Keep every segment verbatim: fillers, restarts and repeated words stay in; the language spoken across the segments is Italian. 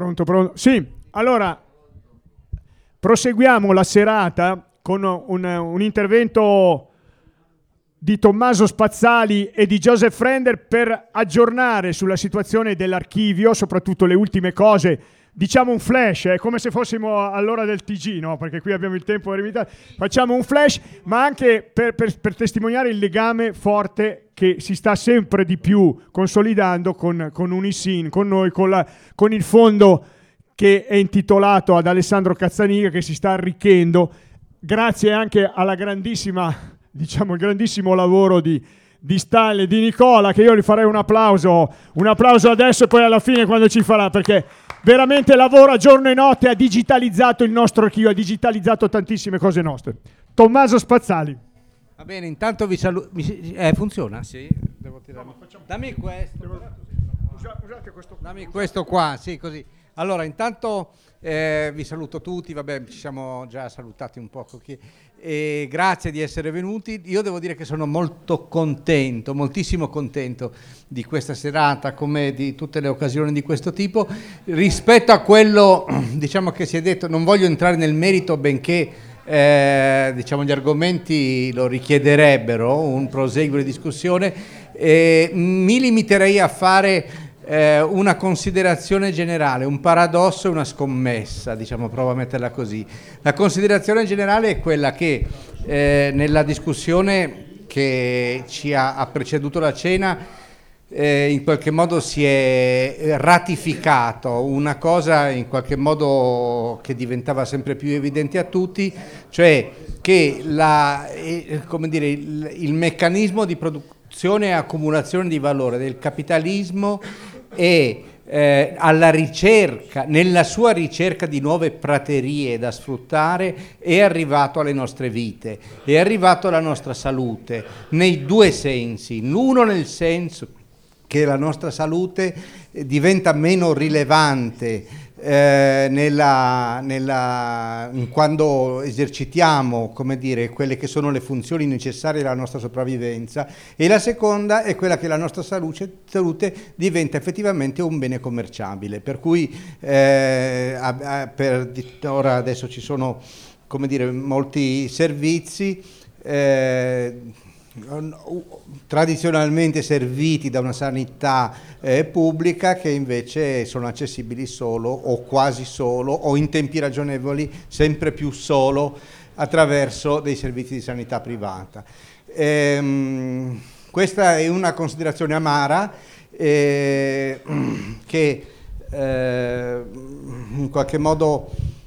Pronto, pronto. Sì, allora proseguiamo la serata con un, un intervento di Tommaso Spazzali e di Joseph Render per aggiornare sulla situazione dell'archivio, soprattutto le ultime cose. Diciamo un flash, è eh, come se fossimo all'ora del T G, no? Perché qui abbiamo il tempo limitato. Facciamo un flash, ma anche per, per, per testimoniare il legame forte che si sta sempre di più consolidando con, con Unisin, con noi, con, la, con il fondo che è intitolato ad Alessandro Cazzaniga, che si sta arricchendo, grazie anche alla grandissima, diciamo, il grandissimo lavoro di, di Stanley, di Nicola, che io gli farei un applauso, un applauso adesso e poi alla fine quando ci farà, perché veramente lavora giorno e notte, ha digitalizzato il nostro archivio, ha digitalizzato tantissime cose nostre. Tommaso Spazzali. Va bene, intanto vi saluto. Eh, funziona? Sì, devo tirare. No, facciamo... Dammi questo. Devo... Usa, usate questo. Dammi questo qua, sì, così. Allora, intanto eh, vi saluto tutti, vabbè, ci siamo già salutati un poco. E grazie di essere venuti. Io devo dire che sono molto contento, moltissimo contento di questa serata, come di tutte le occasioni di questo tipo. Rispetto a quello, diciamo, che si è detto, non voglio entrare nel merito, benché eh, diciamo, gli argomenti lo richiederebbero, un proseguo di discussione. Eh, mi limiterei a fare Eh, una considerazione generale, un paradosso e una scommessa, diciamo, provo a metterla così. La considerazione generale è quella che eh, nella discussione che ci ha, ha preceduto la cena eh, in qualche modo si è ratificato una cosa in qualche modo che diventava sempre più evidente a tutti, cioè che la, eh, come dire, il, il meccanismo di produzione e accumulazione di valore del capitalismo e eh, alla ricerca, nella sua ricerca di nuove praterie da sfruttare, è arrivato alle nostre vite, è arrivato alla nostra salute, nei due sensi. L'uno nel senso che la nostra salute diventa meno rilevante eh, nella, nella, quando esercitiamo, come dire, quelle che sono le funzioni necessarie alla nostra sopravvivenza, e la seconda è quella che la nostra salute, salute diventa effettivamente un bene commerciabile, per cui eh, a, a, per, ora adesso ci sono, come dire, molti servizi eh, tradizionalmente serviti da una sanità eh, pubblica, che invece sono accessibili solo o quasi solo o in tempi ragionevoli sempre più solo attraverso dei servizi di sanità privata. Ehm, questa è una considerazione amara eh, che eh, in qualche modo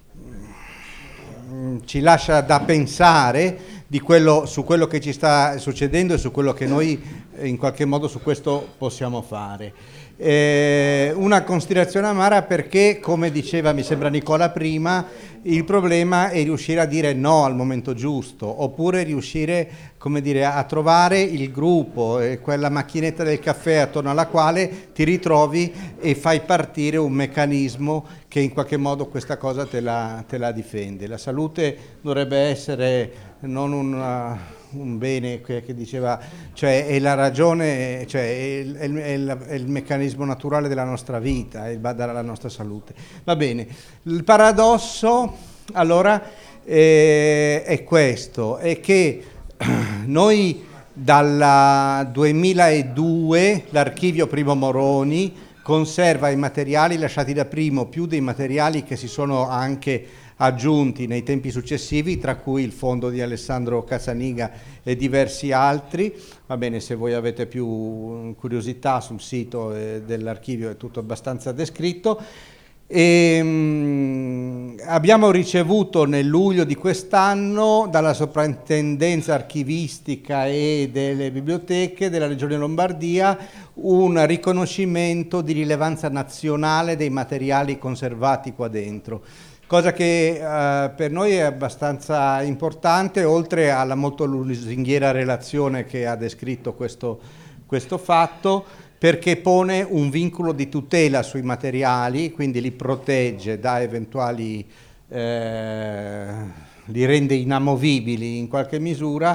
ci lascia da pensare di quello, su quello che ci sta succedendo e su quello che noi eh, in qualche modo su questo possiamo fare. Eh, una considerazione amara perché, come diceva mi sembra Nicola prima, il problema è riuscire a dire no al momento giusto, oppure riuscire, come dire, a trovare il gruppo, eh, quella macchinetta del caffè attorno alla quale ti ritrovi e fai partire un meccanismo che in qualche modo questa cosa te la, te la difende. La salute dovrebbe essere non un, un bene che, che diceva, cioè è la ragione, cioè è il, è, il, è, il, è il meccanismo naturale della nostra vita, è badare alla nostra salute. Va bene, il paradosso allora eh, è questo, è che noi dal duemiladue l'archivio Primo Moroni conserva i materiali lasciati da Primo, più dei materiali che si sono anche aggiunti nei tempi successivi, tra cui il fondo di Alessandro Cazzaniga e diversi altri. Va bene, se voi avete più curiosità sul sito eh, dell'archivio è tutto abbastanza descritto. E, mh, abbiamo ricevuto nel luglio di quest'anno dalla Soprintendenza Archivistica e delle Biblioteche della Regione Lombardia un riconoscimento di rilevanza nazionale dei materiali conservati qua dentro, cosa che eh, per noi è abbastanza importante, oltre alla molto lusinghiera relazione che ha descritto questo, questo fatto, perché pone un vincolo di tutela sui materiali, quindi li protegge da eventuali, eh, li rende inamovibili in qualche misura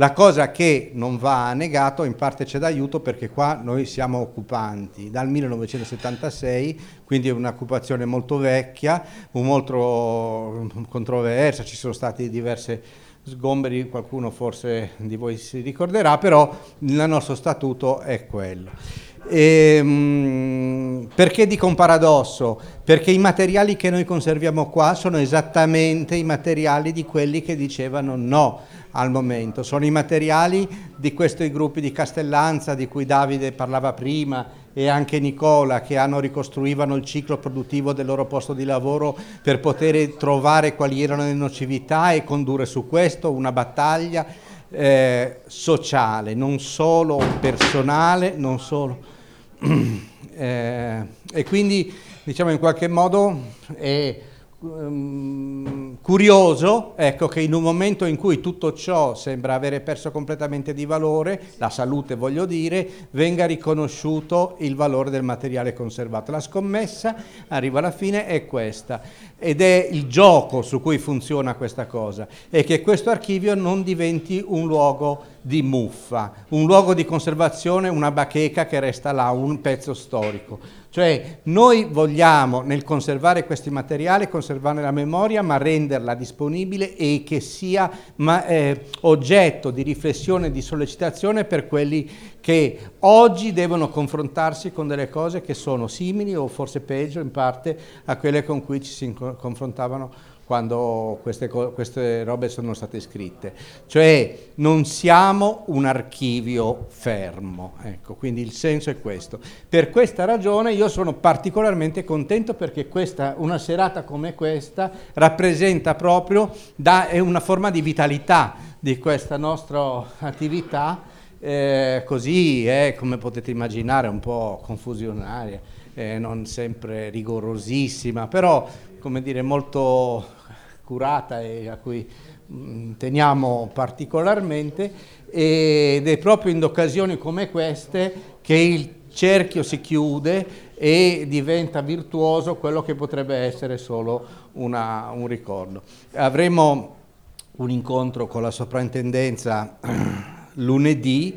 La cosa che non va negato, in parte c'è d'aiuto, perché qua noi siamo occupanti dal millenovecentosettantasei, quindi è un'occupazione molto vecchia, molto controversa, ci sono stati diverse sgomberi, qualcuno forse di voi si ricorderà, però il nostro statuto è quello. E, mh, perché dico un paradosso? Perché i materiali che noi conserviamo qua sono esattamente i materiali di quelli che dicevano no al momento, sono i materiali di questi gruppi di Castellanza di cui Davide parlava prima e anche Nicola, che hanno ricostruivano il ciclo produttivo del loro posto di lavoro per poter trovare quali erano le nocività e condurre su questo una battaglia eh, sociale, non solo personale, non solo eh, e quindi diciamo in qualche modo è um, curioso, ecco, che in un momento in cui tutto ciò sembra avere perso completamente di valore, la salute voglio dire, venga riconosciuto il valore del materiale conservato. La scommessa arriva alla fine è questa, ed è il gioco su cui funziona questa cosa, è che questo archivio non diventi un luogo di muffa, un luogo di conservazione, una bacheca che resta là, un pezzo storico. Cioè noi vogliamo, nel conservare questi materiali, conservare la memoria, ma renderla disponibile e che sia ma, eh, oggetto di riflessione e di sollecitazione per quelli che oggi devono confrontarsi con delle cose che sono simili o forse peggio in parte a quelle con cui ci si confrontavano quando queste, queste robe sono state scritte. Cioè non siamo un archivio fermo, ecco, quindi il senso è questo. Per questa ragione io sono particolarmente contento, perché questa, una serata come questa rappresenta proprio, da, è una forma di vitalità di questa nostra attività, eh, così è, come potete immaginare, un po' confusionaria, eh, non sempre rigorosissima, però come dire molto curata e a cui mh, teniamo particolarmente, ed è proprio in occasioni come queste che il cerchio si chiude e diventa virtuoso quello che potrebbe essere solo una, un ricordo. Avremo un incontro con la soprintendenza lunedì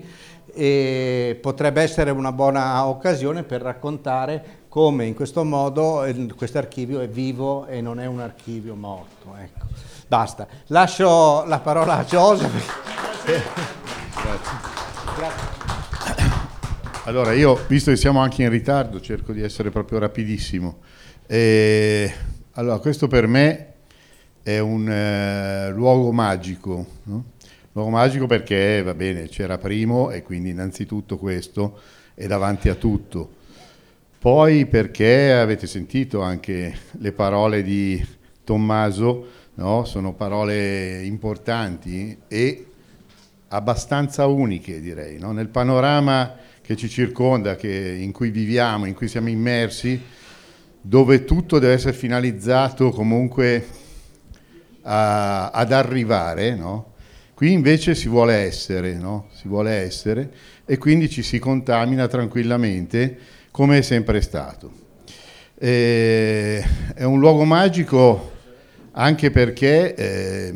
e potrebbe essere una buona occasione per raccontare come in questo modo questo archivio è vivo e non è un archivio morto. Ecco. Basta. Lascio la parola a Joseph. Grazie. Grazie. Allora, io, visto che siamo anche in ritardo, cerco di essere proprio rapidissimo. E, allora, questo per me è un eh, luogo magico, no? Luogo magico perché, va bene, c'era Primo e quindi innanzitutto questo è davanti a tutto. Poi perché avete sentito anche le parole di Tommaso, no? Sono parole importanti e abbastanza uniche, direi, no? Nel panorama che ci circonda, che, in cui viviamo, in cui siamo immersi, dove tutto deve essere finalizzato comunque a, ad arrivare, no? Qui invece si vuole essere, no? Si vuole essere e quindi ci si contamina tranquillamente, come è sempre stato. E è un luogo magico anche perché eh,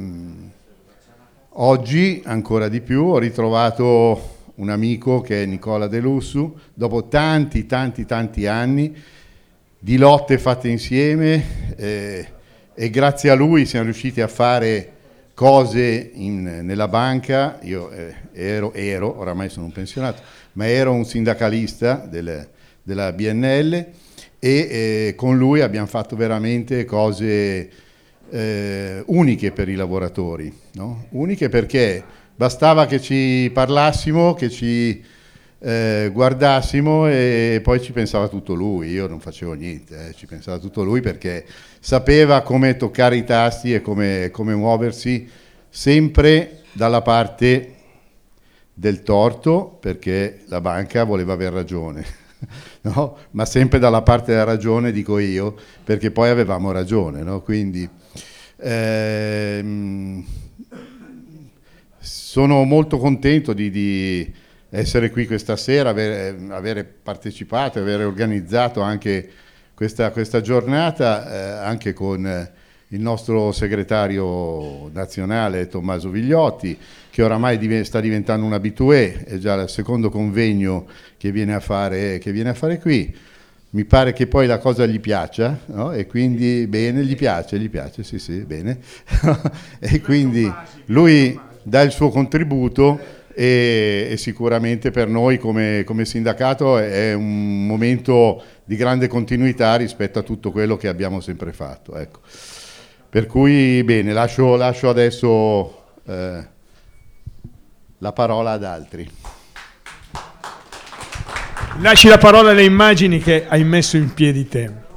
oggi ancora di più ho ritrovato un amico che è Nicola De Lussu, dopo tanti tanti tanti anni di lotte fatte insieme, eh, e grazie a lui siamo riusciti a fare cose in, nella banca. Io eh, ero, ero, oramai sono un pensionato, ma ero un sindacalista del della B N L e eh, con lui abbiamo fatto veramente cose eh, uniche per i lavoratori, no? Uniche perché bastava che ci parlassimo, che ci eh, guardassimo e poi ci pensava tutto lui. Io non facevo niente, eh, ci pensava tutto lui perché sapeva come toccare i tasti e come, come muoversi sempre dalla parte del torto, perché la banca voleva aver ragione. No? Ma sempre dalla parte della ragione, dico io, perché poi avevamo ragione, no? Quindi ehm, sono molto contento di, di essere qui questa sera, avere, avere partecipato, avere organizzato anche questa, questa giornata, eh, anche con il nostro segretario nazionale Tommaso Vigliotti, che oramai div- sta diventando un abitué, è già il secondo convegno che viene a fare, che viene a fare qui. Mi pare che poi la cosa gli piaccia, no? E quindi bene, gli piace, gli piace, sì sì, bene. E quindi lui dà il suo contributo e, e sicuramente per noi come, come sindacato è un momento di grande continuità rispetto a tutto quello che abbiamo sempre fatto. Ecco. Per cui bene, lascio, lascio adesso eh, la parola ad altri. Lasci la parola alle immagini che hai messo in piedi te.